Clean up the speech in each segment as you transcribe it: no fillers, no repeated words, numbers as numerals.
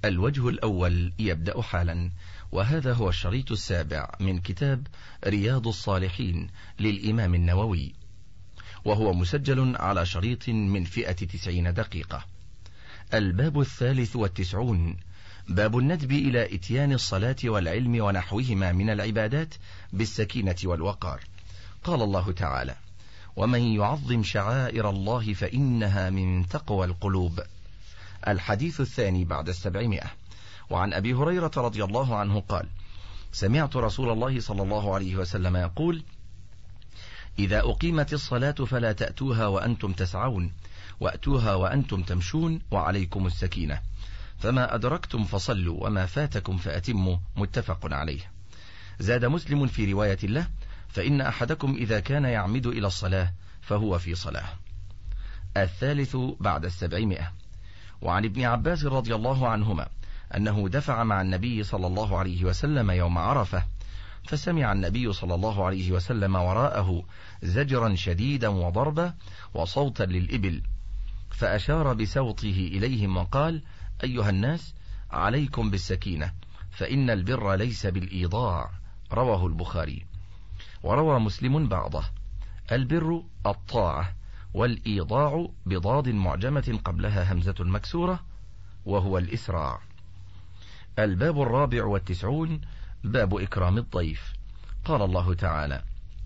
الوجه الأول يبدأ حالا، وهذا هو الشريط 7 من كتاب رياض الصالحين للإمام النووي، وهو مسجل على شريط من فئة 90 دقيقة. الباب 93، باب الندب إلى إتيان الصلاة والعلم ونحوهما من العبادات بالسكينة والوقار. قال الله تعالى: ومن يعظم شعائر الله فإنها من تقوى القلوب. الحديث الثاني بعد 700. وعن أبي هريرة رضي الله عنه قال: سمعت رسول الله صلى الله عليه وسلم يقول: إذا أقيمت الصلاة فلا تأتوها وأنتم تسعون، وأتوها وأنتم تمشون، وعليكم السكينة، فما أدركتم فصلوا وما فاتكم فأتموا. متفق عليه. زاد مسلم في رواية له: فإن أحدكم إذا كان يعمد إلى الصلاة فهو في صلاة. الثالث بعد 700. وعن ابن عباس رضي الله عنهما أنه دفع مع النبي صلى الله عليه وسلم يوم عرفة، فسمع النبي صلى الله عليه وسلم وراءه زجرا شديدا وضربا وصوتا للإبل، فأشار بسوطه إليهم وقال: أيها الناس، عليكم بالسكينة، فإن البر ليس بالإيضاع. رواه البخاري. وروى مسلم بعضه: البر الطاعة، والإيضاع بضاد معجمة قبلها همزة مكسورة، وهو الإسراع. الباب 94، باب إكرام الضيف. قال الله تعالى: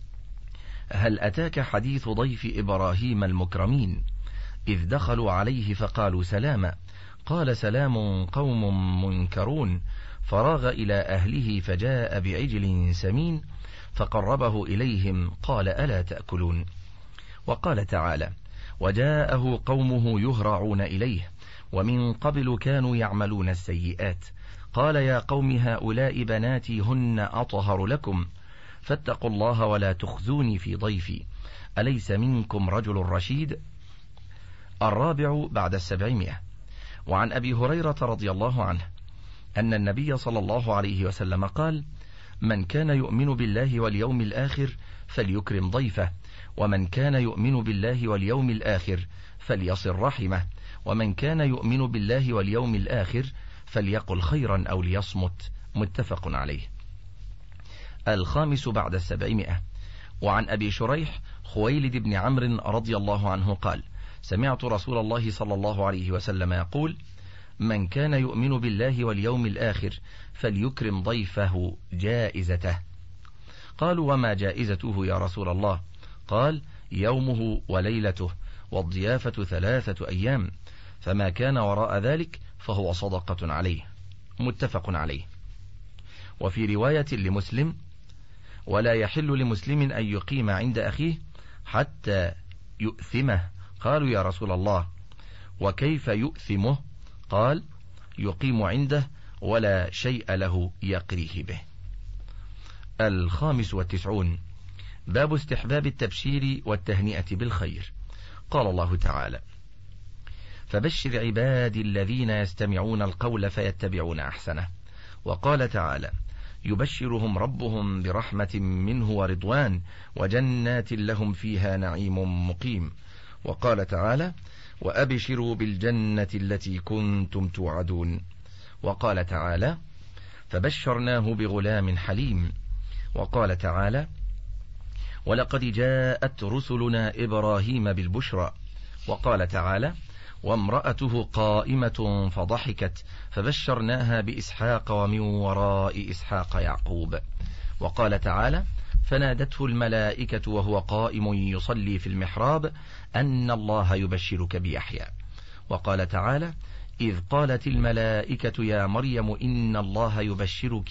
هل أتاك حديث ضيف إبراهيم المكرمين إذ دخلوا عليه فقالوا سلاما، قال سلام قوم منكرون، فراغ إلى أهله فجاء بعجل سمين فقربه إليهم قال ألا تأكلون. وقال تعالى: وجاءه قومه يهرعون إليه ومن قبل كانوا يعملون السيئات، قال يا قوم هؤلاء بناتي هن أطهر لكم، فاتقوا الله ولا تخزوني في ضيفي، أليس منكم رجل رشيد. الرابع بعد 700. وعن أبي هريرة رضي الله عنه أن النبي صلى الله عليه وسلم قال: من كان يؤمن بالله واليوم الآخر فليكرم ضيفه، ومن كان يؤمن بالله واليوم الآخر فليصل رحمه، ومن كان يؤمن بالله واليوم الآخر فليقل خيرا أو ليصمت. متفق عليه. الخامس بعد 700. وعن أبي شريح خويلد بن عمرو رضي الله عنه قال: سمعت رسول الله صلى الله عليه وسلم يقول: من كان يؤمن بالله واليوم الآخر فليكرم ضيفه جائزته. قالوا: وما جائزته يا رسول الله؟ قال: يومه وليلته، والضيافة 3 أيام، فما كان وراء ذلك فهو صدقة عليه. متفق عليه. وفي رواية لمسلم: ولا يحل لمسلم أن يقيم عند أخيه حتى يؤثمه. قالوا: يا رسول الله، وكيف يؤثمه؟ قال: يقيم عنده ولا شيء له يقريه به. 95، باب استحباب التبشير والتهنئة بالخير. قال الله تعالى: فبشر عبادي الذين يستمعون القول فيتبعون أحسنه. وقال تعالى: يبشرهم ربهم برحمة منه ورضوان وجنات لهم فيها نعيم مقيم. وقال تعالى: وأبشروا بالجنة التي كنتم توعدون. وقال تعالى: فبشرناه بغلام حليم. وقال تعالى: ولقد جاءت رسلنا إبراهيم بالبشرى. وقال تعالى: وامرأته قائمة فضحكت فبشرناها بإسحاق ومن وراء إسحاق يعقوب. وقال تعالى: فنادته الملائكة وهو قائم يصلي في المحراب أن الله يبشرك بيحيى. وقال تعالى: إذ قالت الملائكة يا مريم إن الله يبشرك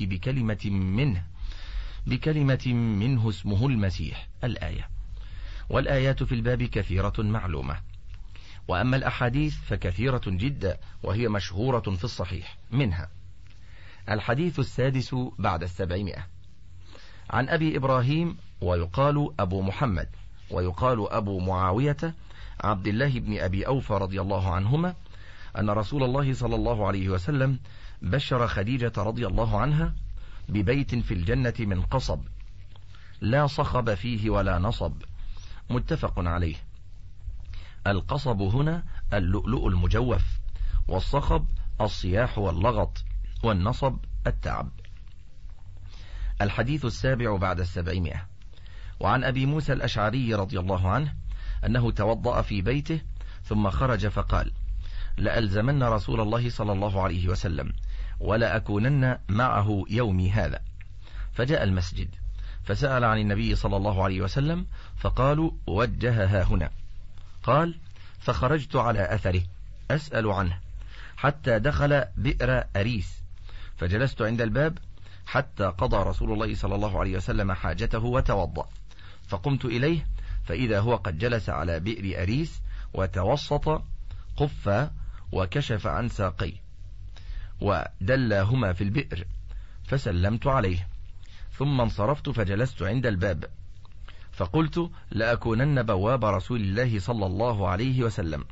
بكلمة منه اسمه المسيح. الآية. والآيات في الباب كثيرة معلومة، وأما الأحاديث فكثيرة جدا وهي مشهورة في الصحيح. منها الحديث السادس بعد 700. عن أبي إبراهيم ويقال أبو محمد ويقال أبو معاوية عبد الله بن أبي أوفى رضي الله عنهما أن رسول الله صلى الله عليه وسلم بشر خديجة رضي الله عنها ببيت في الجنة من قصب لا صخب فيه ولا نصب. متفق عليه. القصب هنا اللؤلؤ المجوف، والصخب الصياح واللغط، والنصب التعب. الحديث 7 بعد 700. وعن أبي موسى الأشعري رضي الله عنه أنه توضأ في بيته ثم خرج فقال: لألزمن رسول الله صلى الله عليه وسلم ولأكونن معه يومي هذا. فجاء المسجد فسأل عن النبي صلى الله عليه وسلم فقالوا: وجهها هنا. قال: فخرجت على أثره أسأل عنه حتى دخل بئر أريس، فجلست عند الباب حتى قضى رسول الله صلى الله عليه وسلم حاجته وتوضأ، فقمت إليه فإذا هو قد جلس على بئر أريس وتوسط قفا وكشف عن ساقيه ودلاهما في البئر، فسلمت عليه ثم انصرفت فجلست عند الباب فقلت: لأكونن بواب رسول الله صلى الله عليه وسلم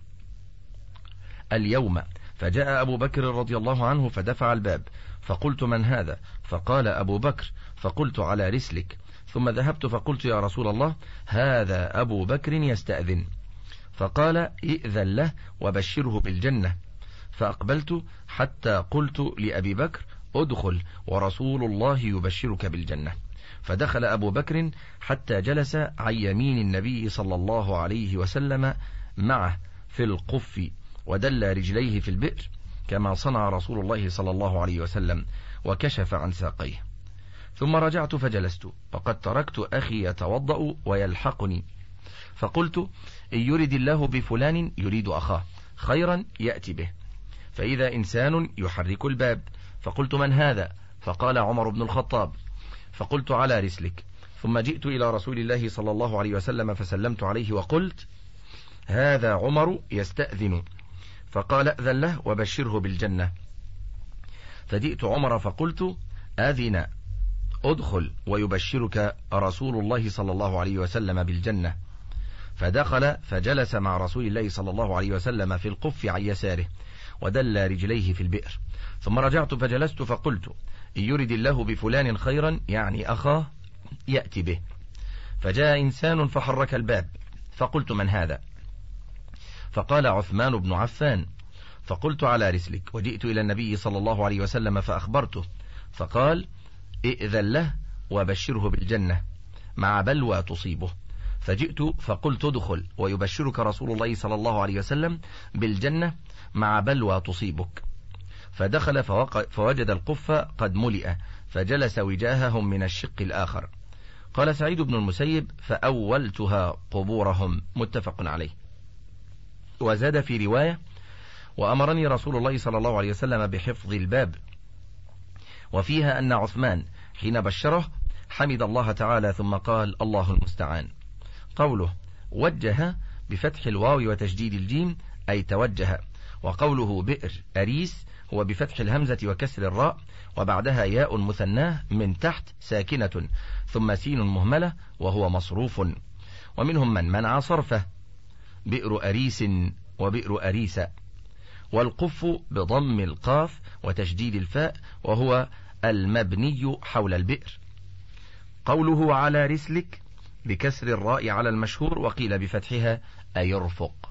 اليوم. فجاء أبو بكر رضي الله عنه فدفع الباب، فقلت: من هذا؟ فقال: أبو بكر. فقلت: على رسلك. ثم ذهبت فقلت: يا رسول الله، هذا أبو بكر يستأذن. فقال: ائذن له وبشره بالجنة. فأقبلت حتى قلت لأبي بكر: ادخل ورسول الله يبشرك بالجنة. فدخل أبو بكر حتى جلس عن يمين النبي صلى الله عليه وسلم معه في القف ودل رجليه في البئر كما صنع رسول الله صلى الله عليه وسلم، وكشف عن ساقيه. ثم رجعت فجلست وقد تركت أخي يتوضأ ويلحقني، فقلت: إن يرد الله بفلان يريد أخاه خيرا يأتي به. فإذا إنسان يحرك الباب، فقلت: من هذا؟ فقال: عمر بن الخطاب. فقلت: على رسلك. ثم جئت إلى رسول الله صلى الله عليه وسلم فسلمت عليه وقلت: هذا عمر يستأذن. فقال: أذن له وبشره بالجنة. فجئت عمر فقلت: أذن، ادخل ويبشرك رسول الله صلى الله عليه وسلم بالجنة. فدخل فجلس مع رسول الله صلى الله عليه وسلم في القف عن يساره ودل رجليه في البئر. ثم رجعت فجلست فقلت: إن يرد الله بفلان خيرا يعني أخاه يأتي به. فجاء إنسان فحرك الباب، فقلت: من هذا؟ فقال: عثمان بن عفان. فقلت: على رسلك. وجئت إلى النبي صلى الله عليه وسلم فأخبرته، فقال: ائذن له وبشره بالجنة مع بلوى تصيبه. فجئت فقلت: ادخل ويبشرك رسول الله صلى الله عليه وسلم بالجنة مع بلوى تصيبك. فدخل فوجد القف قد ملئ، فجلس وجاههم من الشق الآخر. قال سعيد بن المسيب: فأولتها قبورهم. متفق عليه. وزاد في رواية: وأمرني رسول الله صلى الله عليه وسلم بحفظ الباب. وفيها أن عثمان حين بشره حمد الله تعالى ثم قال: الله المستعان. قوله وجه بفتح الواو وتشديد الجيم أي توجه. وقوله بئر أريس هو بفتح الهمزة وكسر الراء وبعدها ياء مثناه من تحت ساكنة ثم سين مهملة وهو مصروف. ومنهم من منع صرفه: بئر أريس وبئر أريس. والقف بضم القاف وتشديد الفاء وهو المبني حول البئر. قوله على رسلك بكسر الراء على المشهور وقيل بفتحها أي يرفق.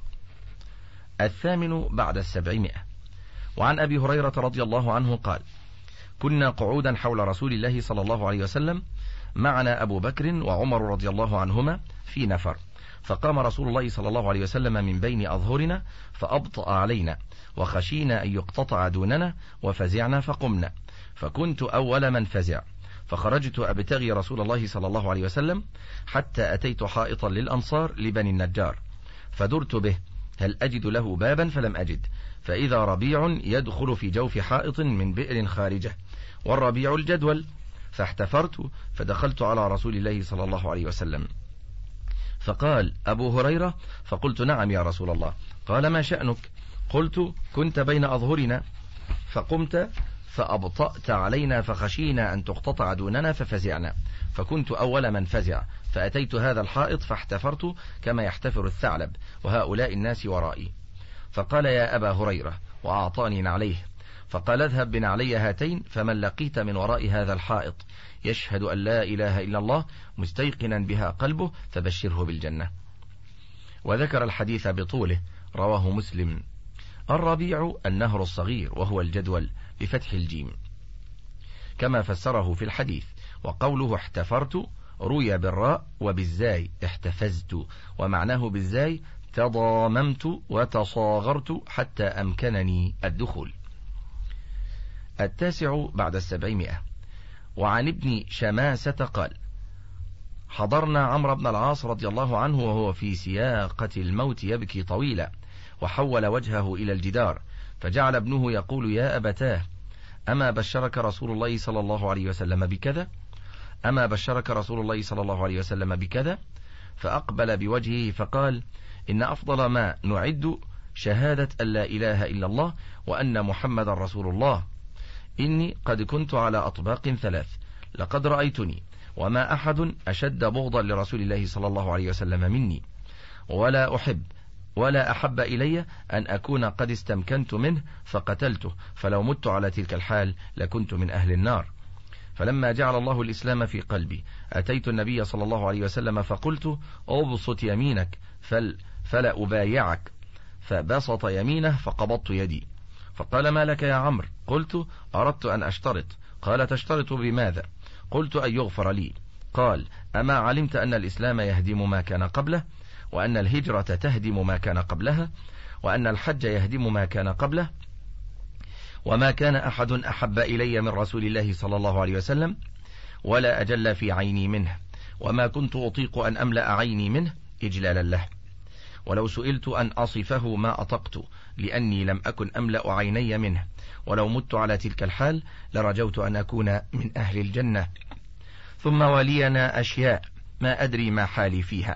8 بعد 700. وعن أبي هريرة رضي الله عنه قال: كنا قعودا حول رسول الله صلى الله عليه وسلم معنا أبو بكر وعمر رضي الله عنهما في نفر، فقام رسول الله صلى الله عليه وسلم من بين أظهرنا فأبطأ علينا وخشينا أن يقتطع دوننا وفزعنا فقمنا، فكنت أول من فزع، فخرجت أبتغي رسول الله صلى الله عليه وسلم حتى أتيت حائطا للأنصار لبني النجار، فدرت به هل أجد له بابا فلم أجد، فإذا ربيع يدخل في جوف حائط من بئر خارجه، والربيع الجدول، فاحتفرت فدخلت على رسول الله صلى الله عليه وسلم فقال: أبو هريرة؟ فقلت: نعم يا رسول الله. قال: ما شأنك؟ قلت: كنت بين أظهرنا فقمت فأبطأت علينا فخشينا أن تقتطع دوننا ففزعنا، فكنت أول من فزع، فأتيت هذا الحائط فاحتفرت كما يحتفر الثعلب وهؤلاء الناس ورائي. فقال: يا أبا هريرة، وأعطاني نعليه، فقال: اذهب بنعلي هاتين فمن لقيت من وراء هذا الحائط يشهد أن لا إله إلا الله مستيقنا بها قلبه فبشره بالجنة. وذكر الحديث بطوله، رواه مسلم. الربيع النهر الصغير وهو الجدول بفتح الجيم كما فسره في الحديث. وقوله احتفرت روي بالراء وبالزاي احتفزت، ومعناه بالزاي تضاممت وتصاغرت حتى أمكنني الدخول. 9 بعد 700. وعن ابن شماسة قال: حضرنا عمرو بن العاص رضي الله عنه وهو في سياقة الموت يبكي طويلا، وحول وجهه إلى الجدار، فجعل ابنه يقول: يا أبتاه، أما بشرك رسول الله صلى الله عليه وسلم بكذا؟ أما بشرك رسول الله صلى الله عليه وسلم بكذا؟ فأقبل بوجهه فقال: إن أفضل ما نعد شهادة أن لا إله إلا الله وأن محمد رسول الله. إني قد كنت على أطباق 3، لقد رأيتني وما أحد أشد بغضا لرسول الله صلى الله عليه وسلم مني، ولا أحب إلي أن أكون قد استمكنت منه فقتلته، فلو مت على تلك الحال لكنت من أهل النار. فلما جعل الله الإسلام في قلبي أتيت النبي صلى الله عليه وسلم فقلت: أبسط يمينك فلا أبايعك، فبسط يمينه فقبضت يدي، فقال: ما لك يا عمرو؟ قلت: أردت أن أشترط. قال: تشترط بماذا؟ قلت: أن يغفر لي. قال: أما علمت أن الإسلام يهدم ما كان قبله، وأن الهجرة تهدم ما كان قبلها، وأن الحج يهدم ما كان قبله، وما كان أحد أحب إلي من رسول الله صلى الله عليه وسلم ولا أجل في عيني منه، وما كنت أطيق أن أملأ عيني منه إجلالا له، ولو سئلت أن أصفه ما أطقت، لأني لم أكن أملأ عيني منه، ولو مت على تلك الحال لرجوت أن أكون من أهل الجنة. ثم ولينا أشياء ما أدري ما حالي فيها،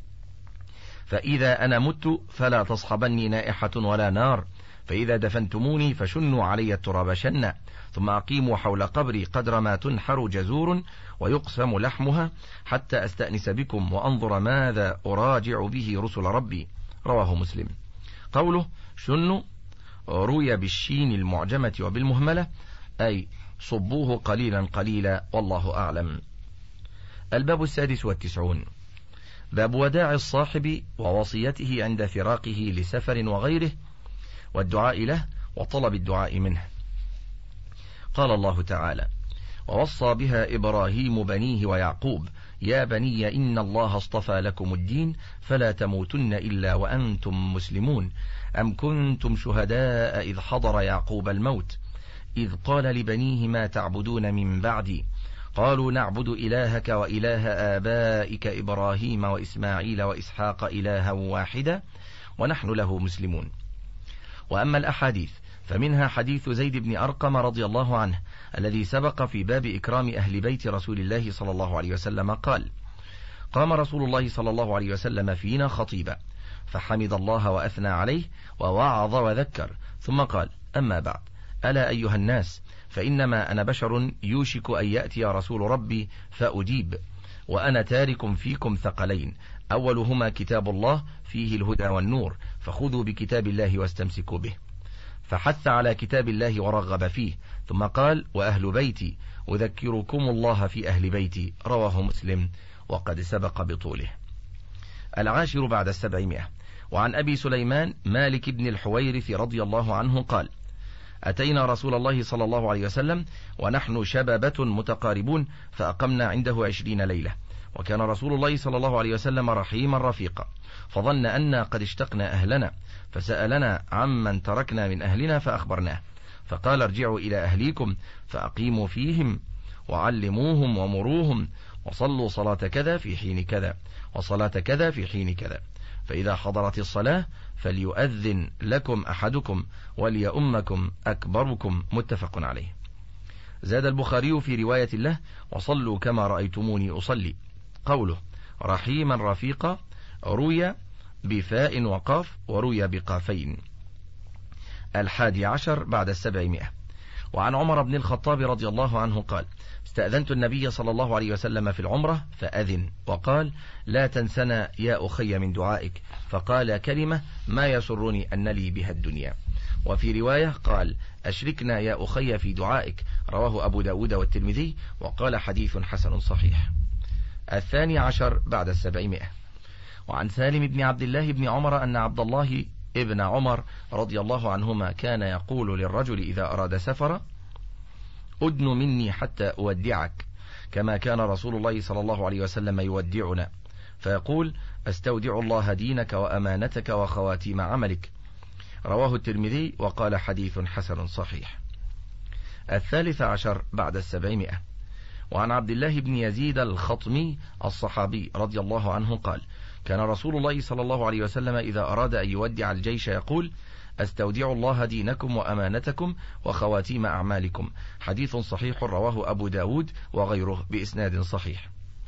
فإذا أنا مت فلا تصحبني نائحة ولا نار، فإذا دفنتموني فشنوا علي التراب شنا، ثم أقيموا حول قبري قدر ما تنحر جزور ويقسم لحمها، حتى أستأنس بكم وأنظر ماذا أراجع به رسل ربي. رواه مسلم. قوله شنوا روي بالشين المعجمة وبالمهملة، أي صبوه قليلا قليلا، والله أعلم. الباب 96. باب وداع الصاحب ووصيته عند فراقه لسفر وغيره، والدعاء له وطلب الدعاء منه. قال الله تعالى: ووصى بها إبراهيم بنيه ويعقوب يا بني إن الله اصطفى لكم الدين فلا تموتن إلا وأنتم مسلمون. أم كنتم شهداء إذ حضر يعقوب الموت إذ قال لبنيه ما تعبدون من بعدي قالوا نعبد إلهك وإله آبائك إبراهيم وإسماعيل وإسحاق إلها واحدا ونحن له مسلمون. وأما الأحاديث فمنها حديث زيد بن أرقم رضي الله عنه الذي سبق في باب إكرام أهل بيت رسول الله صلى الله عليه وسلم قال: قام رسول الله صلى الله عليه وسلم فينا خطيبا فحمد الله وأثنى عليه ووعظ وذكر، ثم قال: أما بعد، ألا أيها الناس، فإنما أنا بشر يوشك أن يأتي رسول ربي فأجيب، وأنا تارك فيكم ثقلين، أولهما كتاب الله فيه الهدى والنور، فخذوا بكتاب الله واستمسكوا به. فحث على كتاب الله ورغب فيه، ثم قال: وأهل بيتي أذكركم الله في أهل بيتي. رواه مسلم وقد سبق بطوله. 10 بعد 700. وعن أبي سليمان مالك بن الحويرث رضي الله عنه قال: أتينا رسول الله صلى الله عليه وسلم ونحن شبابة متقاربون فأقمنا عنده 20 ليلة، وكان رسول الله صلى الله عليه وسلم رحيما رفيقا، فظن أننا قد اشتقنا أهلنا، فسألنا عمن تركنا من أهلنا فأخبرناه، فقال: ارجعوا إلى أهليكم فأقيموا فيهم وعلموهم ومروهم، وصلوا صلاة كذا في حين كذا وصلاة كذا في حين كذا، فإذا حضرت الصلاة فليؤذن لكم أحدكم وليؤمكم أكبركم. متفق عليه. زاد البخاري في رواية له: وصلوا كما رأيتموني أصلي. قوله رحيما رفيقا روي بفاء وقاف وروي بقافين. 11 بعد 700. وعن عمر بن الخطاب رضي الله عنه قال: استأذنت النبي صلى الله عليه وسلم في العمرة فأذن وقال: لا تنسنا يا أخي من دعائك، فقال كلمة ما يسرني أن لي بها الدنيا. وفي رواية قال: أشركنا يا أخي في دعائك. رواه أبو داود والترمذي وقال: حديث حسن صحيح. 12 بعد 700. وعن سالم بن عبد الله بن عمر أن عبد الله ابن عمر رضي الله عنهما كان يقول للرجل إذا أراد سفر: أدن مني حتى أودعك، كما كان رسول الله صلى الله عليه وسلم يودعنا، فيقول: أستودع الله دينك وأمانتك وخواتيم عملك. رواه الترمذي وقال: حديث حسن صحيح. 13 بعد 700. وعن عبد الله بن يزيد الخطمي الصحابي رضي الله عنه قال: كان رسول الله صلى الله عليه وسلم إذا أراد أن يودع الجيش يقول: أستودع الله دينكم وأمانتكم وخواتيم أعمالكم. حديث صحيح رواه أبو داود وغيره بإسناد صحيح.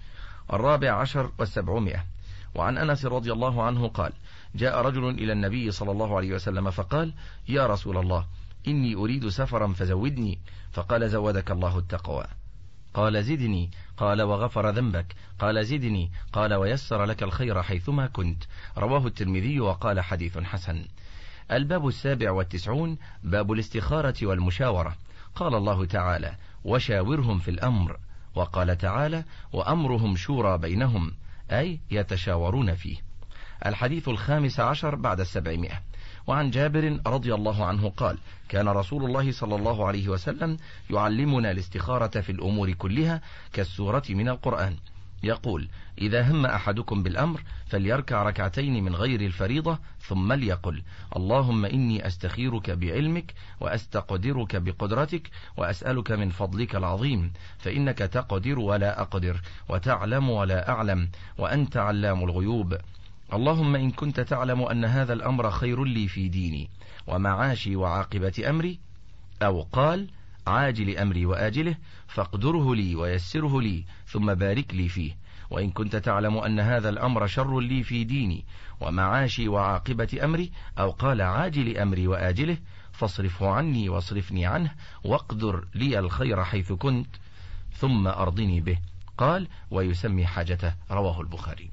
14 و700. وعن أنس رضي الله عنه قال: جاء رجل إلى النبي صلى الله عليه وسلم فقال: يا رسول الله، إني أريد سفرا فزودني. فقال: زودك الله التقوى. قال: زدني. قال: وغفر ذنبك. قال: زدني. قال: ويسر لك الخير حيثما كنت. رواه الترمذي وقال: حديث حسن. الباب 97 باب الاستخارة والمشاورة. قال الله تعالى: وشاورهم في الأمر. وقال تعالى: وأمرهم شورى بينهم، أي يتشاورون فيه. الحديث 15 بعد 700. وعن جابر رضي الله عنه قال: كان رسول الله صلى الله عليه وسلم يعلمنا الاستخارة في الأمور كلها كالسورة من القرآن. يقول: إذا هم أحدكم بالأمر فليركع ركعتين من غير الفريضة، ثم ليقل: اللهم إني أستخيرك بعلمك وأستقدرك بقدرتك وأسألك من فضلك العظيم، فإنك تقدر ولا أقدر وتعلم ولا أعلم وأنت علام الغيوب. اللهم إن كنت تعلم أن هذا الأمر خير لي في ديني ومعاشي وعاقبة أمري، أو قال عاجل أمري وآجله، فاقدره لي ويسره لي ثم بارك لي فيه. وإن كنت تعلم أن هذا الأمر شر لي في ديني ومعاشي وعاقبة أمري، أو قال عاجل أمري وآجله، فاصرفه عني واصرفني عنه، واقدر لي الخير حيث كنت ثم أرضني به. قال: ويسمي حاجته. رواه البخاري.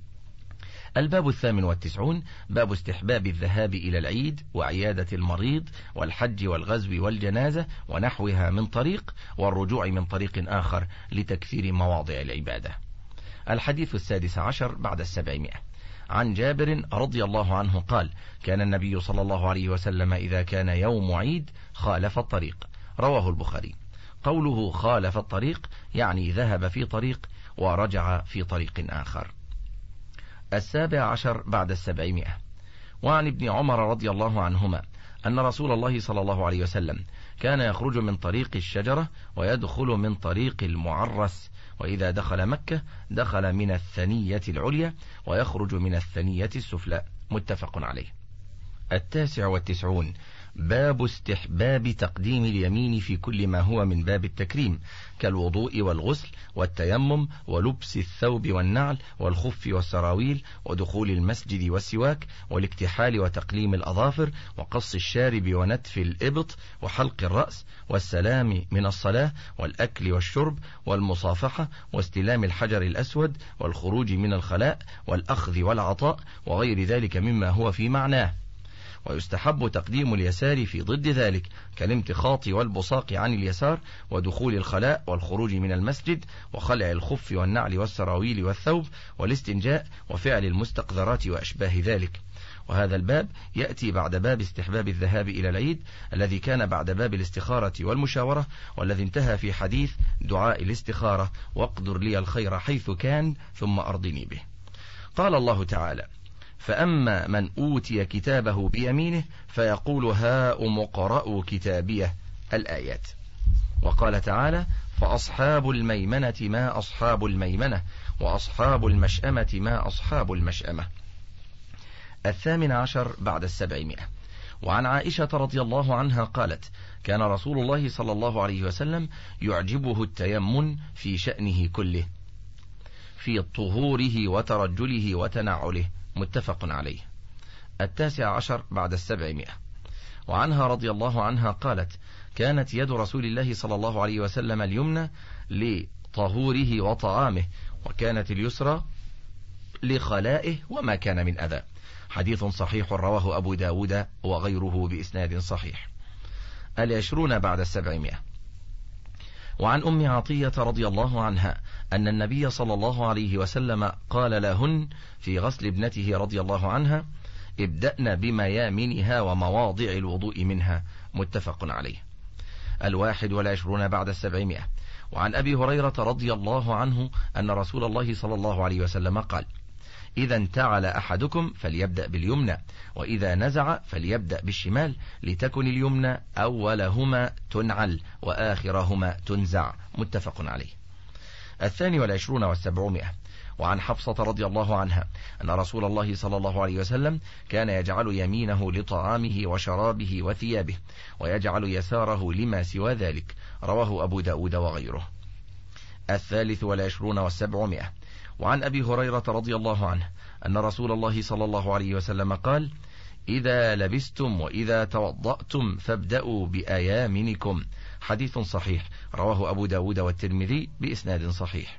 الباب 98 باب استحباب الذهاب إلى العيد وعيادة المريض والحج والغزو والجنازة ونحوها من طريق، والرجوع من طريق آخر لتكثير مواضع العبادة. الحديث 16 بعد 700. عن جابر رضي الله عنه قال: كان النبي صلى الله عليه وسلم إذا كان يوم عيد خالف الطريق. رواه البخاري. قوله خالف الطريق يعني ذهب في طريق ورجع في طريق آخر. 17 بعد 700. وعن ابن عمر رضي الله عنهما أن رسول الله صلى الله عليه وسلم كان يخرج من طريق الشجرة ويدخل من طريق المعرس، وإذا دخل مكة دخل من الثنية العليا ويخرج من الثنية السفلى. متفق عليه. 99 باب استحباب تقديم اليمين في كل ما هو من باب التكريم كالوضوء والغسل والتيمم ولبس الثوب والنعل والخف والسراويل ودخول المسجد والسواك والاكتحال وتقليم الأظافر وقص الشارب ونتف الإبط وحلق الرأس والسلام من الصلاة والأكل والشرب والمصافحة واستلام الحجر الأسود والخروج من الخلاء والأخذ والعطاء وغير ذلك مما هو في معناه. ويستحب تقديم اليسار في ضد ذلك كالامتخاط والبصاق عن اليسار ودخول الخلاء والخروج من المسجد وخلع الخف والنعل والسراويل والثوب والاستنجاء وفعل المستقذرات وأشباه ذلك. وهذا الباب يأتي بعد باب استحباب الذهاب إلى العيد الذي كان بعد باب الاستخارة والمشاورة، والذي انتهى في حديث دعاء الاستخارة: واقدر لي الخير حيث كان ثم أرضني به. قال الله تعالى: فأما من أوتي كتابه بيمينه فيقول هاؤم اقرءوا كتابيه. الآيات. وقال تعالى: فأصحاب الميمنة ما أصحاب الميمنة وأصحاب المشأمة ما أصحاب المشأمة. 18 بعد 700. وعن عائشة رضي الله عنها قالت: كان رسول الله صلى الله عليه وسلم يعجبه التيمن في شأنه كله، في طهوره وترجله وتنعله. متفق عليه. 19 بعد 700. وعنها رضي الله عنها قالت: كانت يد رسول الله صلى الله عليه وسلم اليمنى لطهوره وطعامه، وكانت اليسرى لخلائه وما كان من أذى. حديث صحيح رواه أبو داود وغيره بإسناد صحيح. 20 بعد 700. وعن أم عطية رضي الله عنها أن النبي صلى الله عليه وسلم قال لهن في غسل ابنته رضي الله عنها: ابدأن بميامنها ومواضع الوضوء منها، متفق عليه. 21 بعد 700. وعن أبي هريرة رضي الله عنه أن رسول الله صلى الله عليه وسلم قال: إذا انتعل أحدكم فليبدأ باليمنى، وإذا نزع فليبدأ بالشمال، لتكن اليمنى أولهما تنعل وآخرهما تنزع، متفق عليه. 22 و700. وعن حفصة رضي الله عنها أن رسول الله صلى الله عليه وسلم كان يجعل يمينه لطعامه وشرابه وثيابه، ويجعل يساره لما سوى ذلك، رواه أبو داود وغيره. 23 و700. وعن أبي هريرة رضي الله عنه أن رسول الله صلى الله عليه وسلم قال: إذا لبستم وإذا توضأتم فابدأوا بأيامنكم، حديث صحيح، رواه أبو داود والترمذي بإسناد صحيح.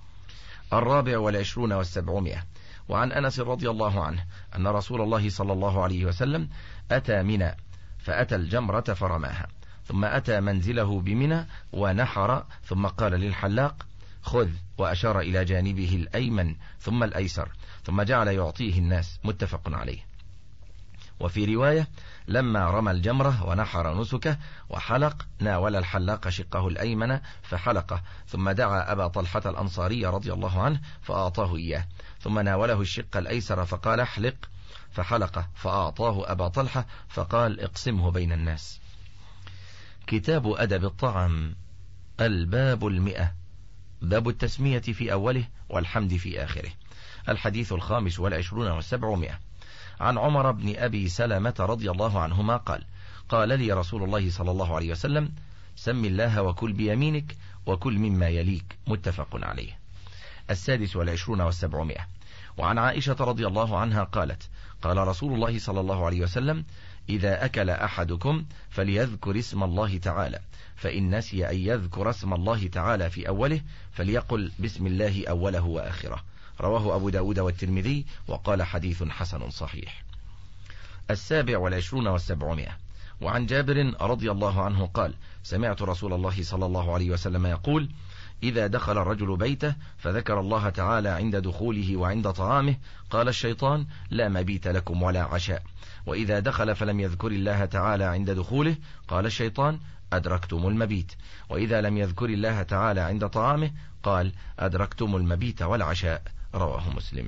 24 و700. وعن أنس رضي الله عنه أن رسول الله صلى الله عليه وسلم أتى منى فأتى الجمرة فرماها، ثم أتى منزله بمنى ونحر، ثم قال للحلاق: خذ، وأشار إلى جانبه الأيمن ثم الأيسر، ثم جعل يعطيه الناس، متفق عليه. وفي رواية: لما رمى الجمرة ونحر نسكه وحلق، ناول الحلاق شقه الأيمن فحلقه، ثم دعا أبا طلحة الأنصاري رضي الله عنه فأعطاه إياه، ثم ناوله الشق الأيسر فقال: احلق، فحلقه، فأعطاه أبا طلحة فقال: اقسمه بين الناس. كتاب أدب الطعام. الباب 100. باب التسمية في أوله والحمد في آخره. الحديث 25 و700. عن عمر بن أبي سلمة رضي الله عنهما قال: قال لي رسول الله صلى الله عليه وسلم: سم الله وكل بيمينك وكل مما يليك، متفق عليه. 26 و700. وعن عائشة رضي الله عنها قالت: قال رسول الله صلى الله عليه وسلم: إذا أكل أحدكم فليذكر اسم الله تعالى، فإن نسي أن يذكر اسم الله تعالى في أوله فليقل بسم الله أوله وآخره، رواه أبو داود والترمذي وقال: حديث حسن صحيح. 27 و700. وعن جابر رضي الله عنه قال: سمعت رسول الله صلى الله عليه وسلم يقول: إذا دخل الرجل بيته فذكر الله تعالى عند دخوله وعند طعامه، قال الشيطان: لا مبيت لكم ولا عشاء. وإذا دخل فلم يذكر الله تعالى عند دخوله، قال الشيطان: أدركتم المبيت. وإذا لم يذكر الله تعالى عند طعامه، قال: أدركتم المبيت والعشاء، رواه مسلم.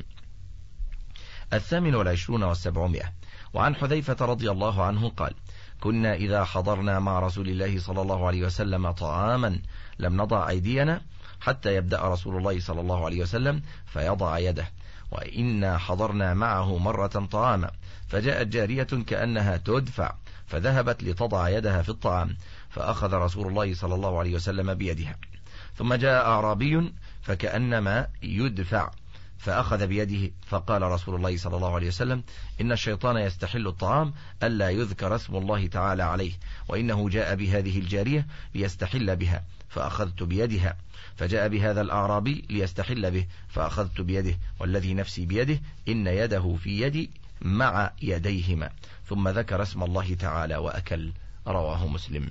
28 و700. وعن حذيفة رضي الله عنه قال: كنا إذا حضرنا مع رسول الله صلى الله عليه وسلم طعاما لم نضع أيدينا حتى يبدأ رسول الله صلى الله عليه وسلم فيضع يده، وإنا حضرنا معه مرة طعاما فجاءت جارية كأنها تدفع فذهبت لتضع يدها في الطعام، فأخذ رسول الله صلى الله عليه وسلم بيدها، ثم جاء أعرابي فكأنما يدفع فأخذ بيده، فقال رسول الله صلى الله عليه وسلم: إن الشيطان يستحل الطعام ألا يذكر اسم الله تعالى عليه، وإنه جاء بهذه الجارية ليستحل بها فأخذت بيدها، فجاء بهذا الأعرابي ليستحل به فأخذت بيده، والذي نفسي بيده إن يده في يدي مع يديهما، ثم ذكر اسم الله تعالى وأكل، رواه مسلم.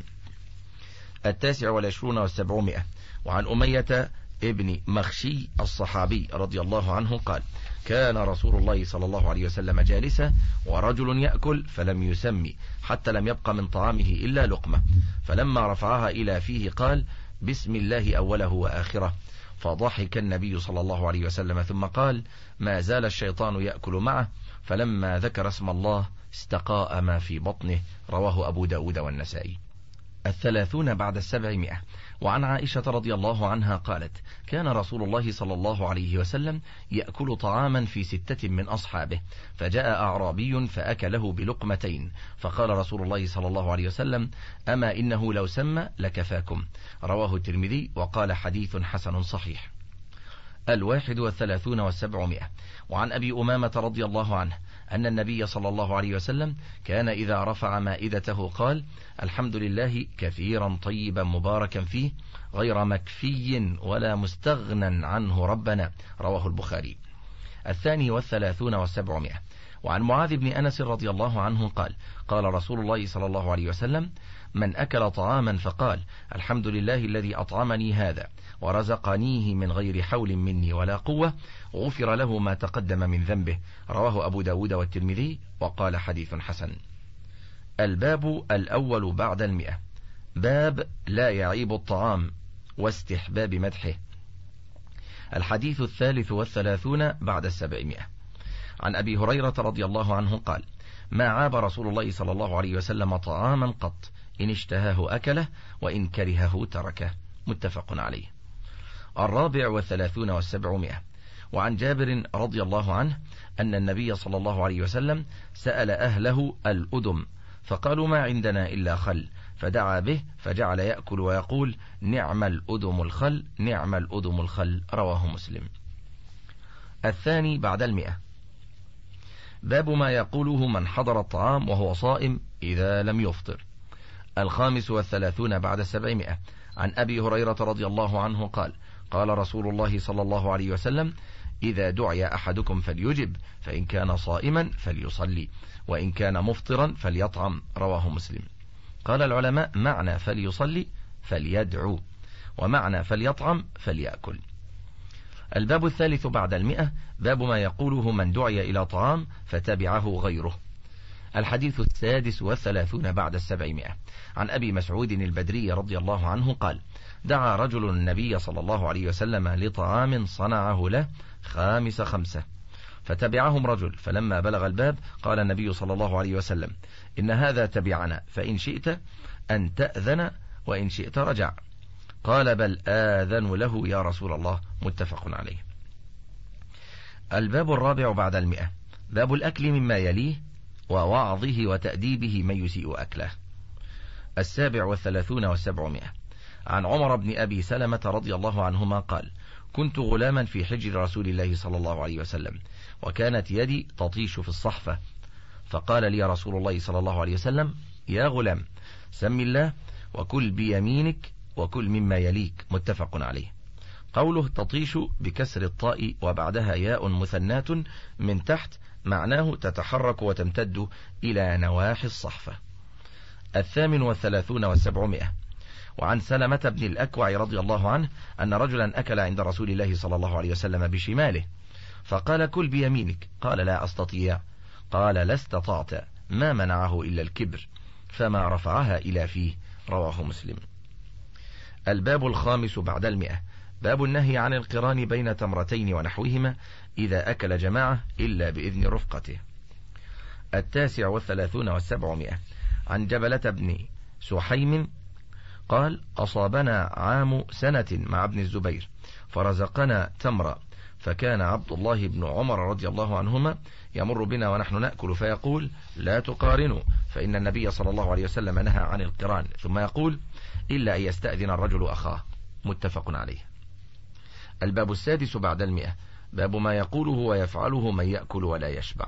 29 و700. وعن أمية ابن مخشي الصحابي رضي الله عنه قال: كان رسول الله صلى الله عليه وسلم جالسا ورجل يأكل فلم يسمي حتى لم يبق من طعامه إلا لقمة، فلما رفعها إلى فيه قال: بسم الله أوله وآخره، فضحك النبي صلى الله عليه وسلم ثم قال: ما زال الشيطان يأكل معه، فلما ذكر اسم الله استقاء ما في بطنه، رواه أبو داود والنسائي. 30 بعد 700. وعن عائشة رضي الله عنها قالت: كان رسول الله صلى الله عليه وسلم يأكل طعاما في 6 من أصحابه، فجاء أعرابي فأكله بلقمتين، فقال رسول الله صلى الله عليه وسلم: أما إنه لو سمى لكفاكم، رواه الترمذي وقال: حديث حسن صحيح. 31 و700. وعن أبي أمامة رضي الله عنه أن النبي صلى الله عليه وسلم كان إذا رفع مائدته قال: الحمد لله كثيرا طيبا مباركا فيه غير مكفي ولا مستغنى عنه ربنا، رواه البخاري. 32 و700. وعن معاذ بن أنس رضي الله عنه قال: قال رسول الله صلى الله عليه وسلم: من أكل طعاما فقال: الحمد لله الذي أطعمني هذا ورزقنيه من غير حول مني ولا قوة، غفر له ما تقدم من ذنبه. رواه أبو داود والترمذي وقال حديث حسن. الباب الأول بعد 100. باب لا يعيب الطعام واستحباب مدحه. الحديث 33 بعد 700. عن أبي هريرة رضي الله عنه قال: ما عاب رسول الله صلى الله عليه وسلم طعاما قط، إن اشتهاه أكله وإن كرهه تركه. متفق عليه. 34 و700. وعن جابر رضي الله عنه أن النبي صلى الله عليه وسلم سأل أهله الأدم، فقالوا: ما عندنا إلا خل، فدعا به فجعل يأكل ويقول: نعم الأدم الخل، نعم الأدم الخل. رواه مسلم. الثاني بعد 100. باب ما يقوله من حضر الطعام وهو صائم إذا لم يفطر. 35 بعد 700. عن أبي هريرة رضي الله عنه قال: قال رسول الله صلى الله عليه وسلم: إذا دعي أحدكم فليجب، فإن كان صائما فليصلي، وإن كان مفطرا فليطعم. رواه مسلم. قال العلماء: معنى فليصلي فليدعو، ومعنى فليطعم فليأكل. الباب الثالث بعد 100. باب ما يقوله من دعي إلى طعام فتبعه غيره. الحديث 36 بعد 700. عن أبي مسعود البدري رضي الله عنه قال: دعا رجل النبي صلى الله عليه وسلم لطعام صنعه له 5 فتبعهم رجل، فلما بلغ الباب قال النبي صلى الله عليه وسلم: إن هذا تبعنا، فإن شئت أن تأذن وإن شئت رجع. قال: بل آذن له يا رسول الله. متفق عليه. الباب الرابع بعد 100. باب الأكل مما يليه ووعظه وتأديبه من يسيء أكله. 37 و700. عن عمر بن أبي سلمة رضي الله عنهما قال: كنت غلاما في حجر رسول الله صلى الله عليه وسلم، وكانت يدي تطيش في الصحفة، فقال لي رسول الله صلى الله عليه وسلم: يا غلام، سم الله وكل بيمينك وكل مما يليك. متفق عليه. قوله تطيش بكسر الطاء وبعدها ياء مثنات من تحت، معناه تتحرك وتمتد إلى نواحي الصحفة. 38 و700. وعن سلمة بن الأكوع رضي الله عنه أن رجلا أكل عند رسول الله صلى الله عليه وسلم بشماله، فقال: كل بيمينك. قال: لا أستطيع. قال: لا استطعت، ما منعه إلا الكبر، فما رفعها إلى فيه. رواه مسلم. الباب الخامس بعد 100. باب النهي عن القران بين تمرتين ونحوهما إذا أكل جماعة إلا بإذن رفقته. 39 و700. عن جبلة بن سحيم قال: أصابنا عام سنة مع ابن الزبير فرزقنا تمرا، فكان عبد الله بن عمر رضي الله عنهما يمر بنا ونحن نأكل فيقول: لا تقارنوا، فإن النبي صلى الله عليه وسلم نهى عن القران، ثم يقول: إلا أن يستأذن الرجل أخاه. متفق عليه. الباب السادس بعد 100. باب ما يقوله ويفعله من يأكل ولا يشبع.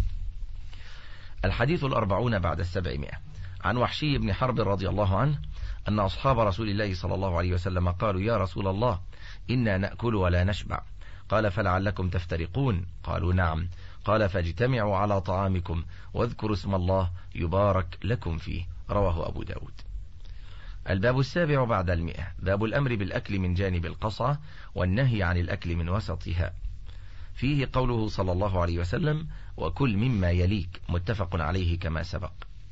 الحديث 40 بعد 700. عن وحشي بن حرب رضي الله عنه أن أصحاب رسول الله صلى الله عليه وسلم قالوا: يا رسول الله، إنا نأكل ولا نشبع. قال: فلعلكم تفترقون. قالوا: نعم. قال: فاجتمعوا على طعامكم واذكروا اسم الله يبارك لكم فيه. رواه أبو داود. الباب السابع بعد 100. باب الأمر بالأكل من جانب القصعة والنهي عن الأكل من وسطها. فيه قوله صلى الله عليه وسلم: وكل مما يليك. متفق عليه كما سبق.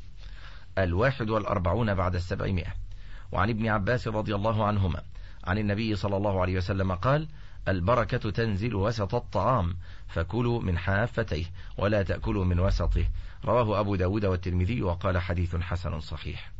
41 بعد 700. وعن ابن عباس رضي الله عنهما عن النبي صلى الله عليه وسلم قال: البركة تنزل وسط الطعام، فكلوا من حافتيه ولا تأكلوا من وسطه. رواه أبو داود والترمذي وقال حديث حسن صحيح.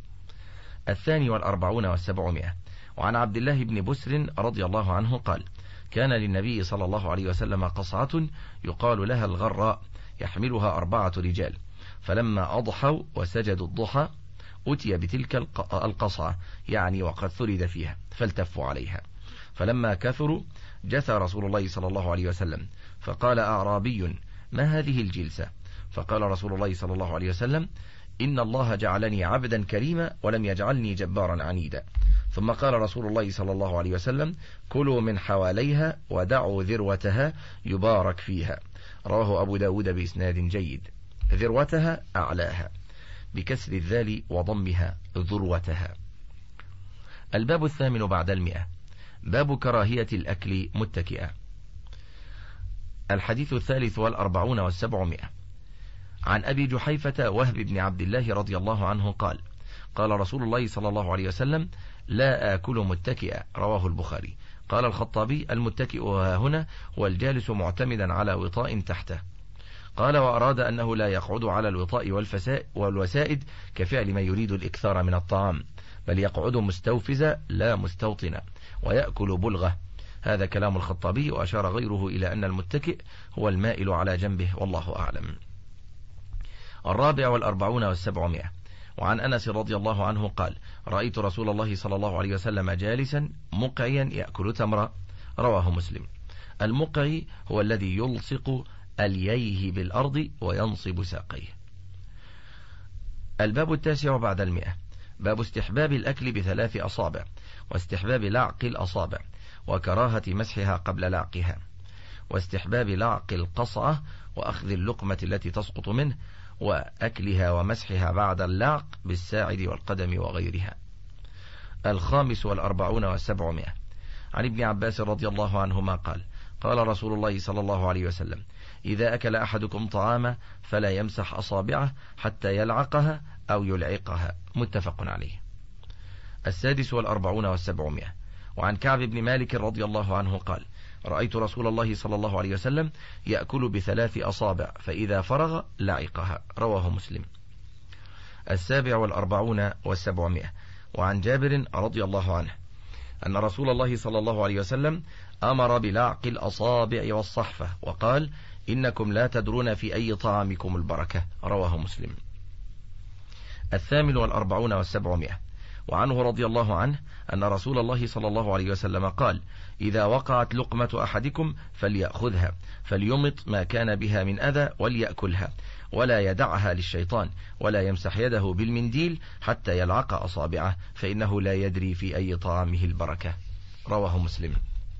42 و700. وعن عبد الله بن بسر رضي الله عنه قال: كان للنبي صلى الله عليه وسلم قصعة يقال لها الغراء، يحملها 4 رجال، فلما أضحوا وسجدوا الضحى أتي بتلك القصعة، يعني وقد ثرد فيها، فالتفوا عليها، فلما كثروا جثى رسول الله صلى الله عليه وسلم، فقال أعرابي: ما هذه الجلسة؟ فقال رسول الله صلى الله عليه وسلم: إن الله جعلني عبدا كريما ولم يجعلني جبارا عنيدا. ثم قال رسول الله صلى الله عليه وسلم: كلوا من حواليها ودعوا ذروتها يبارك فيها. رواه أبو داود بإسناد جيد. ذروتها أعلاها بكسر الذال وضمها ذروتها. الباب 8 بعد 100. باب كراهية الأكل متكئا. الحديث 43 و700. عن أبي جحيفة وهب بن عبد الله رضي الله عنه قال: قال رسول الله صلى الله عليه وسلم: لا آكل متكئا. رواه البخاري. قال الخطابي: المتكئ هنا هو الجالس معتمدا على وطاء تحته. قال: وأراد أنه لا يقعد على الوطاء والوسائد كفعل من يريد الإكثار من الطعام، بل يقعد مستوفزا لا مستوطنا ويأكل بلغة. هذا كلام الخطابي، وأشار غيره إلى أن المتكئ هو المائل على جنبه، والله أعلم. 44 و700. وعن أنس رضي الله عنه قال: رأيت رسول الله صلى الله عليه وسلم جالسا مقعيا يأكل تمرا. رواه مسلم. المقعي هو الذي يلصق الييه بالأرض وينصب ساقيه. الباب 9 بعد 100. باب استحباب الأكل ب3 أصابع، واستحباب لعق الأصابع، وكراهة مسحها قبل لعقها، واستحباب لعق القصعة وأخذ اللقمة التي تسقط منه، وأكلها ومسحها بعد اللعق بالساعد والقدم وغيرها. 45 و700. عن ابن عباس رضي الله عنهما قال: قال رسول الله صلى الله عليه وسلم: إذا أكل أحدكم طعاما فلا يمسح أصابعه حتى يلعقها أو يلعقها. متفق عليه. 46 و700. وعن كعب بن مالك رضي الله عنه قال: رأيت رسول الله صلى الله عليه وسلم يأكل ب3 أصابع، فإذا فرغ لعقها. رواه مسلم. 47 و700. وعن جابر رضي الله عنه أن رسول الله صلى الله عليه وسلم أمر بلعق الأصابع والصحفة، وقال: إنكم لا تدرون في أي طعامكم البركة. رواه مسلم. 48 و700. وعنه رضي الله عنه أن رسول الله صلى الله عليه وسلم قال: إذا وقعت لقمة أحدكم فليأخذها، فليمط ما كان بها من أذى وليأكلها، ولا يدعها للشيطان، ولا يمسح يده بالمنديل حتى يلعق أصابعه، فإنه لا يدري في أي طعامه البركة. رواه مسلم.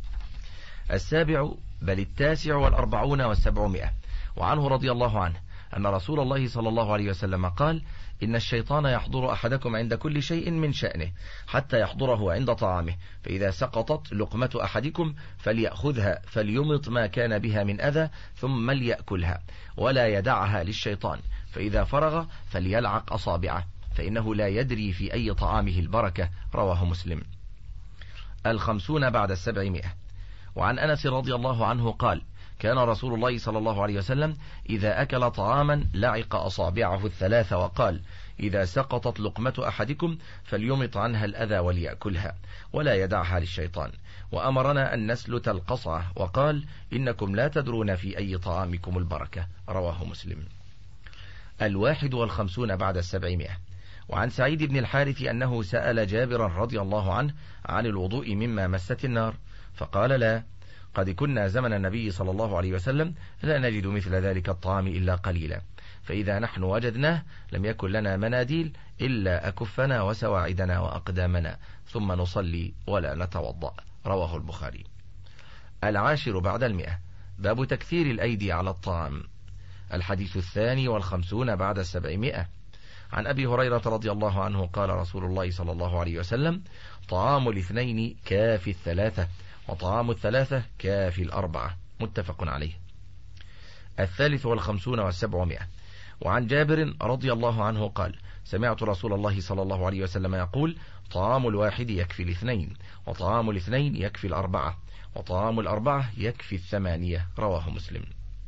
49 و700. وعنه رضي الله عنه أن رسول الله صلى الله عليه وسلم قال: إن الشيطان يحضر أحدكم عند كل شيء من شأنه حتى يحضره عند طعامه، فإذا سقطت لقمة أحدكم فليأخذها، فليمط ما كان بها من أذى، ثم ليأكلها، ولا يدعها للشيطان، فإذا فرغ فليلعق أصابعه، فإنه لا يدري في أي طعامه البركة. رواه مسلم. 50 بعد 700. وعن أنس رضي الله عنه قال: كان رسول الله صلى الله عليه وسلم إذا أكل طعاما لعق أصابعه 3، وقال: إذا سقطت لقمة أحدكم فليمط عنها الأذى وليأكلها، ولا يدعها للشيطان، وأمرنا أن نسلت القصعة، وقال: إنكم لا تدرون في أي طعامكم البركة. رواه مسلم. 51 بعد 700. وعن سعيد بن الحارث أنه سأل جابرا رضي الله عنه عن الوضوء مما مست النار، فقال: لا، قد كنا زمن النبي صلى الله عليه وسلم لا نجد مثل ذلك الطعام إلا قليلا، فإذا نحن وجدناه لم يكن لنا مناديل إلا أكفنا وسواعدنا وأقدامنا، ثم نصلي ولا نتوضأ. رواه البخاري. 10 بعد 100. باب تكثير الأيدي على الطعام. الحديث 52 بعد 700. عن أبي هريرة رضي الله عنه قال رسول الله صلى الله عليه وسلم: طعام الاثنين كافي الثلاثة، وطعام الثلاثة كافي الأربعة. متفق عليه. 53 و700. وعن جابر رضي الله عنه قال: سمعت رسول الله صلى الله عليه وسلم يقول: طعام الواحد يكفي الاثنين، وطعام الاثنين يكفي الأربعة، وطعام الأربعة يكفي 8. رواه مسلم.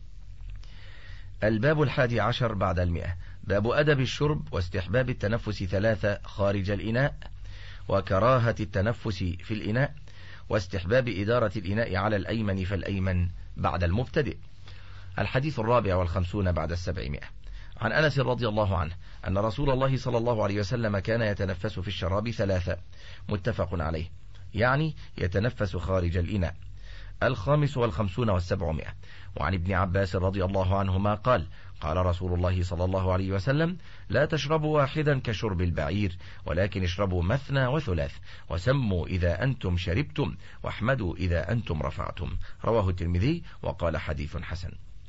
الباب 11 بعد 100. باب أدب الشرب واستحباب التنفس 3 خارج الإناء، وكراهة التنفس في الإناء، واستحباب إدارة الإناء على الأيمن فالأيمن بعد المبتدئ. الحديث 54 بعد 700. عن أنس رضي الله عنه أن رسول الله صلى الله عليه وسلم كان يتنفس في الشراب 3. متفق عليه، يعني يتنفس خارج الإناء. 55 و700. وعن ابن عباس رضي الله عنهما قال: قال رسول الله صلى الله عليه وسلم: لا تشربوا واحدا كشرب البعير، ولكن اشربوا مثنى وثلاث، وسموا إذا أنتم شربتم، واحمدوا إذا أنتم رفعتم. رواه الترمذي وقال: حديث حسن.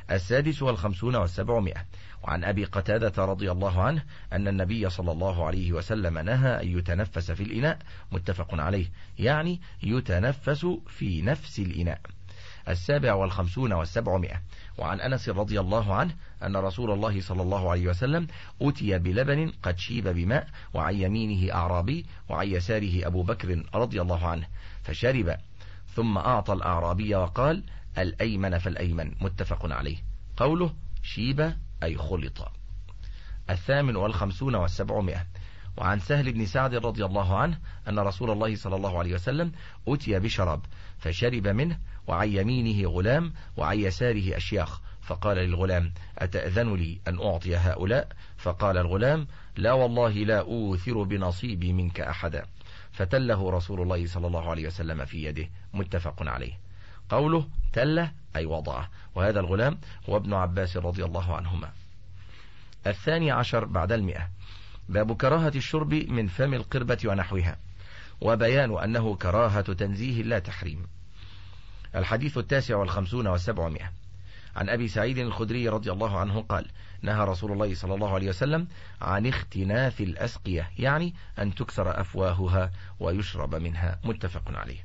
السادس والخمسون والسبعمائة. وعن أبي قتادة رضي الله عنه أن النبي صلى الله عليه وسلم نهى أن يتنفس في الإناء، متفق عليه، يعني يتنفس في نفس الإناء. السابع والخمسون والسبعمائة. وعن أنس رضي الله عنه أن رسول الله صلى الله عليه وسلم أتي بلبن قد شيب بماء، وعن يمينه أعرابي وعن يساره أبو بكر رضي الله عنه، فشرب ثم أعطى الأعرابي وقال: الأيمن فالأيمن، متفق عليه. قوله شيب أي خلط. الثامن والخمسون والسبعمائة. وعن سهل بن سعد رضي الله عنه أن رسول الله صلى الله عليه وسلم أتي بشراب فشرب منه، وعن يمينه غلام وعن يساره أشياخ، فقال للغلام: أتأذن لي أن أعطي هؤلاء؟ فقال الغلام: لا والله لا أوثر بنصيبي منك أحدا، فتله رسول الله صلى الله عليه وسلم في يده، متفق عليه. قوله تله أي وضعه، وهذا الغلام هو ابن عباس رضي الله عنهما. الثاني عشر بعد 100. باب كراهة الشرب من فم القربة ونحوها، وبيان أنه كراهة تنزيه لا تحريم. الحديث التاسع والخمسون والسبعمائة. عن أبي سعيد الخدري رضي الله عنه قال: نهى رسول الله صلى الله عليه وسلم عن اختناث الأسقية، يعني أن تكسر أفواهها ويشرب منها، متفق عليه.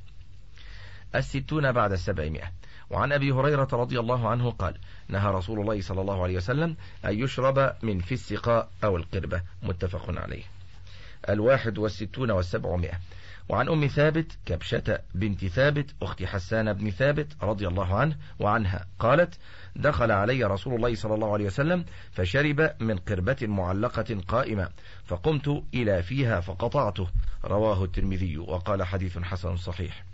الستون بعد 700. وعن أبي هريرة رضي الله عنه قال: نهى رسول الله صلى الله عليه وسلم أن يشرب من في السقاء أو القربة، متفق عليه. 61 والسبعمائة. وعن أم ثابت كبشة بنت ثابت أخت حسان بن ثابت رضي الله عنه وعنها قالت: دخل علي رسول الله صلى الله عليه وسلم فشرب من قربة معلقة قائمة، فقمت إلى فيها فقطعته، رواه الترمذي وقال حديث حسن صحيح.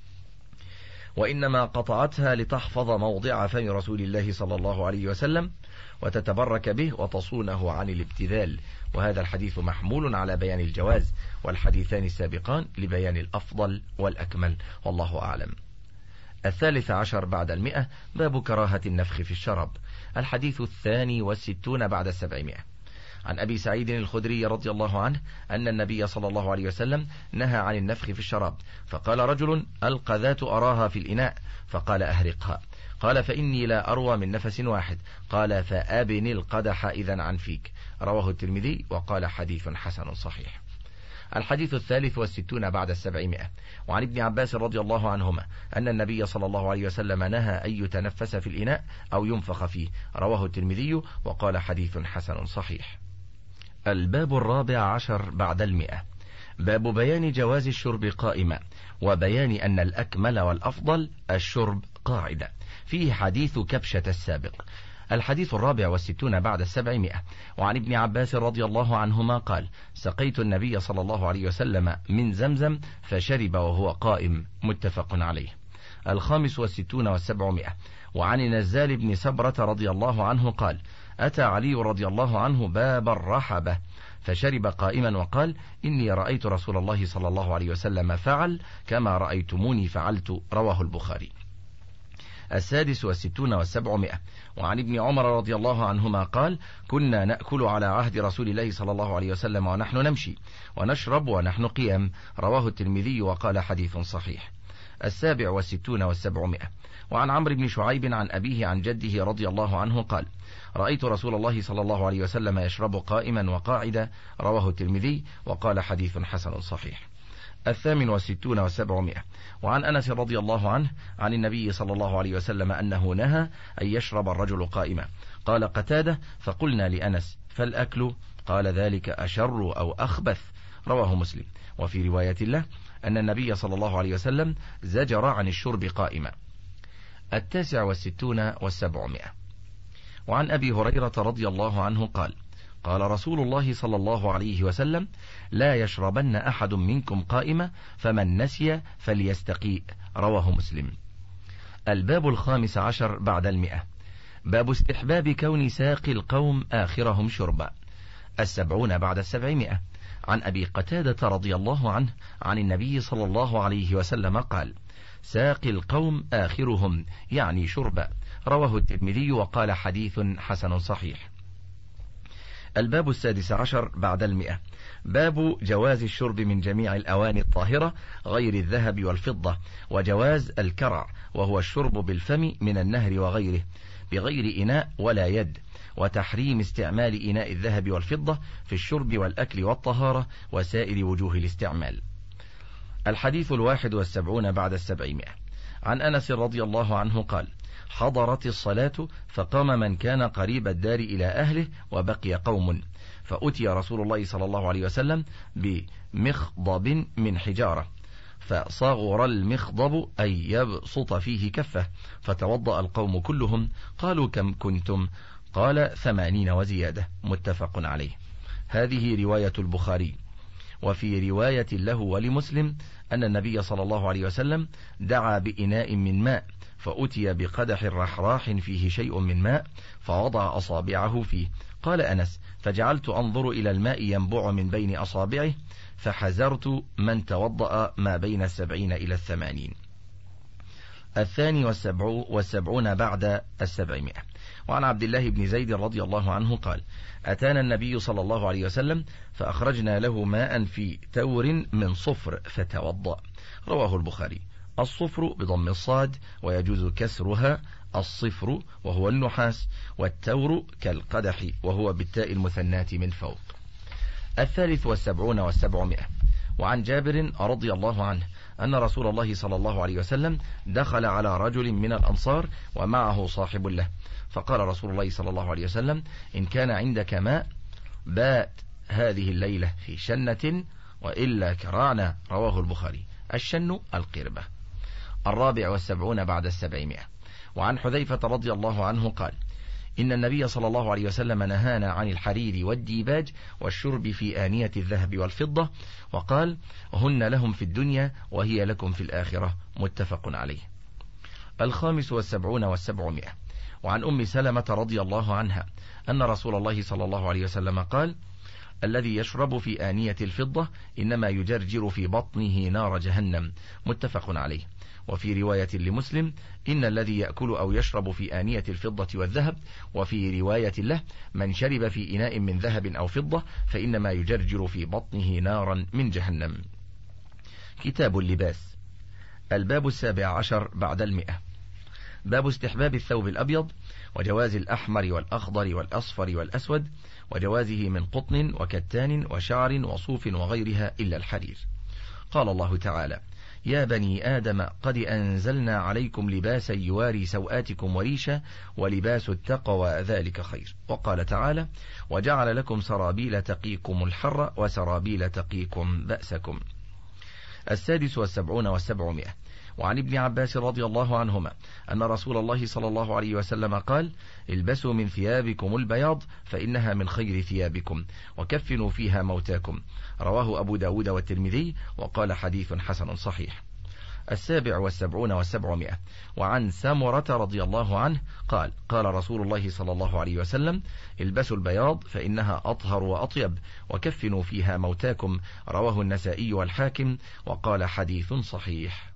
وإنما قطعتها لتحفظ موضع فم رسول الله صلى الله عليه وسلم وتتبرك به وتصونه عن الابتذال، وهذا الحديث محمول على بيان الجواز، والحديثان السابقان لبيان الأفضل والأكمل، والله أعلم. 13 بعد 100. باب كراهة النفخ في الشراب. الحديث 62 بعد 700. عن أبي سعيد الخدري رضي الله عنه أن النبي صلى الله عليه وسلم نهى عن النفخ في الشراب، فقال رجل: القذاة أراها في الإناء، فقال: أهرقها. قال: فإني لا أروى من نفس واحد. قال: فأبن القدح إذن عن فيك، رواه الترمذي وقال حديث حسن صحيح. الحديث 63 بعد 700. وعن ابن عباس رضي الله عنهما أن النبي صلى الله عليه وسلم نهى أن يتنفس في الإناء أو ينفخ فيه، رواه الترمذي وقال حديث حسن صحيح. الباب 14 بعد 100. باب بيان جواز الشرب قائما، وبيان أن الأكمل والأفضل الشرب قاعدة، فيه حديث كبشة السابق. الحديث 64 بعد 700. وعن ابن عباس رضي الله عنهما قال: سقيت النبي صلى الله عليه وسلم من زمزم فشرب وهو قائم، متفق عليه. 65 والسبعمائة. وعن نزال بن سبرة رضي الله عنه قال: أتى علي رضي الله عنه باب الرحبة فشرب قائما وقال: إني رأيت رسول الله صلى الله عليه وسلم فعل كما رأيتموني فعلت، رواه البخاري. 66 والسبعمائة. وعن ابن عمر رضي الله عنهما قال: كنا نأكل على عهد رسول الله صلى الله عليه وسلم ونحن نمشي، ونشرب ونحن قيام، رواه الترمذي وقال حديث صحيح. 67 والسبعمائة. وعن عمرو بن شعيب عن أبيه عن جده رضي الله عنه قال: رأيت رسول الله صلى الله عليه وسلم يشرب قائما وقاعدا، رواه الترمذي وقال حديث حسن صحيح. 68 والسبعمائة. وعن أنس رضي الله عنه عن النبي صلى الله عليه وسلم أنه نهى أن يشرب الرجل قائما. قال قتادة: فقلنا لأنس: فالأكل؟ قال: ذلك أشر أو أخبث، رواه مسلم. وفي رواية له أن النبي صلى الله عليه وسلم زجر عن الشرب قائما. 69 والسبعمائة. وعن أبي هريرة رضي الله عنه قال: قال رسول الله صلى الله عليه وسلم: لا يشربن أحد منكم قائمة، فمن نسي فليستقيء، رواه مسلم. الباب 15 بعد 100. باب استحباب كون ساقي القوم آخرهم شربا. 70 بعد 700. عن أبي قتادة رضي الله عنه عن النبي صلى الله عليه وسلم قال: ساقي القوم آخرهم، يعني شربا، رواه الترمذي وقال حديث حسن صحيح. الباب 16 بعد 100. باب جواز الشرب من جميع الأواني الطاهرة غير الذهب والفضة، وجواز الكرع وهو الشرب بالفم من النهر وغيره، بغير إناء ولا يد، وتحريم استعمال إناء الذهب والفضة في الشرب والأكل والطهارة وسائر وجوه الاستعمال. الحديث 71 بعد 700. عن أنس رضي الله عنه قال: حضرت الصلاة فقام من كان قريب الدار إلى أهله وبقي قوم، فأتي رسول الله صلى الله عليه وسلم بمخضب من حجارة، فصغر المخضب أي يبسط فيه كفه، فتوضأ القوم كلهم. قالوا: كم كنتم؟ قال: 80 وزيادة. متفق عليه. هذه رواية البخاري. وفي رواية له ولمسلم أن النبي صلى الله عليه وسلم دعا بإناء من ماء، فأتي بقدح رحراح فيه شيء من ماء، فوضع أصابعه فيه. قال أنس: فجعلت أنظر إلى الماء ينبع من بين أصابعه، فحذرت من توضأ ما بين 70 إلى 80. 72 بعد 700. وعن عبد الله بن زيد رضي الله عنه قال: أتانا النبي صلى الله عليه وسلم فأخرجنا له ماء في تور من صفر فتوضأ. رواه البخاري. الصفر بضم الصاد ويجوز كسرها الصفر وهو النحاس، والتور كالقدح وهو بالتاء المثناة من فوق. 73 و700. وعن جابر رضي الله عنه أن رسول الله صلى الله عليه وسلم دخل على رجل من الأنصار ومعه صاحب له، فقال رسول الله صلى الله عليه وسلم: إن كان عندك ماء بات هذه الليلة في شنة وإلا كراعنا. رواه البخاري. الشن القربة. 74 بعد 700. وعن حذيفة رضي الله عنه قال: إن النبي صلى الله عليه وسلم نهانا عن الحرير والديباج والشرب في آنية الذهب والفضة، وقال: هن لهم في الدنيا وهي لكم في الآخرة. متفق عليه. 75 و700. وعن أم سلمة رضي الله عنها أن رسول الله صلى الله عليه وسلم قال: الذي يشرب في آنية الفضة إنما يجرجر في بطنه نار جهنم. متفق عليه. وفي رواية لمسلم: إن الذي يأكل أو يشرب في آنية الفضة والذهب. وفي رواية له: من شرب في إناء من ذهب أو فضة فإنما يجرجر في بطنه نارا من جهنم. كتاب اللباس. الباب 17 بعد 100. باب استحباب الثوب الأبيض وجواز الأحمر والأخضر والأصفر والأسود، وجوازه من قطن وكتان وشعر وصوف وغيرها إلا الحرير. قال الله تعالى: يا بني آدم قد أنزلنا عليكم لباسا يواري سوآتكم وريشا ولباس التقوى ذلك خير. وقال تعالى: وجعل لكم سرابيل تقيكم الحر وسرابيل تقيكم بأسكم. 76 و700. وعن ابن عباس رضي الله عنهما أن رسول الله صلى الله عليه وسلم قال: البسوا من ثيابكم البياض فإنها من خير ثيابكم، وكفنوا فيها موتاكم. رواه أبو داود والترمذي، وقال: حديث حسن صحيح. 77 و700. وعن سمرة رضي الله عنه قال: قال رسول الله صلى الله عليه وسلم: البسوا البياض فإنها أطهر وأطيب، وكفنوا فيها موتاكم. رواه النسائي والحاكم، وقال: حديث صحيح.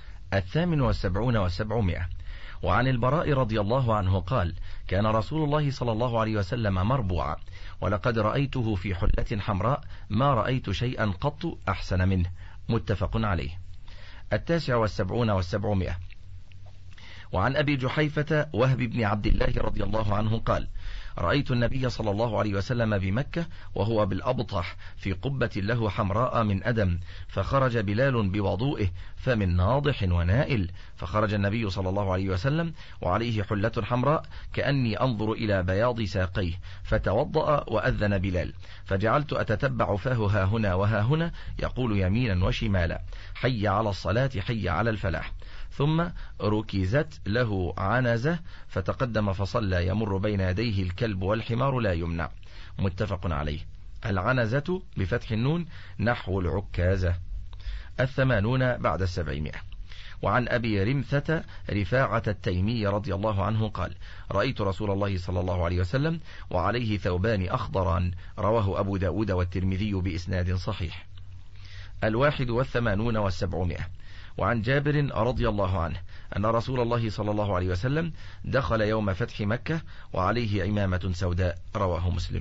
78 و700. وعن البراء رضي الله عنه قال: كان رسول الله صلى الله عليه وسلم مربوعا، ولقد رأيته في حلة حمراء ما رأيت شيئا قط أحسن منه. متفق عليه. 79 و700. وعن أبي جحيفة وهب بن عبد الله رضي الله عنه قال: رأيت النبي صلى الله عليه وسلم بمكة وهو بالأبطح في قبة له حمراء من أدم، فخرج بلال بوضوئه فمن ناضح ونائل، فخرج النبي صلى الله عليه وسلم وعليه حلة حمراء كأني أنظر إلى بياض ساقيه، فتوضأ وأذن بلال، فجعلت أتتبع فاه ها هنا وها هنا يقول يمينا وشمالا: حي على الصلاة حي على الفلاح. ثم ركزت له عنزة فتقدم فصلى يمر بين يديه الكلب والحمار لا يمنع. متفق عليه. العنزة بفتح النون نحو العكازة. 80 بعد 700. وعن أبي رمثة رفاعة التيمي رضي الله عنه قال: رأيت رسول الله صلى الله عليه وسلم وعليه ثوبان أخضران. رواه أبو داود والترمذي بإسناد صحيح. 81 و700. وعن جابر رضي الله عنه أن رسول الله صلى الله عليه وسلم دخل يوم فتح مكة وعليه عمامة سوداء. رواه مسلم.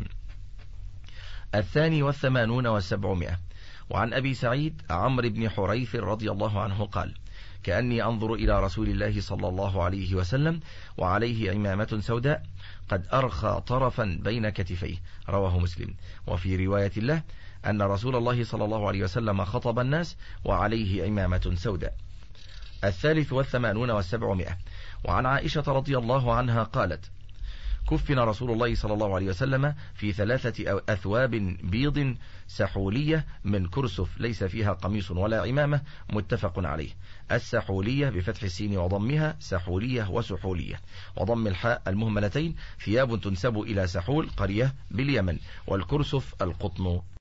82 و700. وعن أبي سعيد عمرو بن حريث رضي الله عنه قال: كأني أنظر إلى رسول الله صلى الله عليه وسلم وعليه عمامة سوداء قد أرخى طرفا بين كتفيه، رواه مسلم. وفي رواية له أن رسول الله صلى الله عليه وسلم خطب الناس وعليه عمامة سوداء. 83 و700. وعن عائشة رضي الله عنها قالت: كفن رسول الله صلى الله عليه وسلم في 3 أثواب بيض سحولية من كرسف ليس فيها قميص ولا عمامة، متفق عليه. السحولية بفتح السين وضمها سحولية وسحولية، وضم الحاء المهملتين ثياب تنسب إلى سحول قرية باليمن، والكرسف القطن.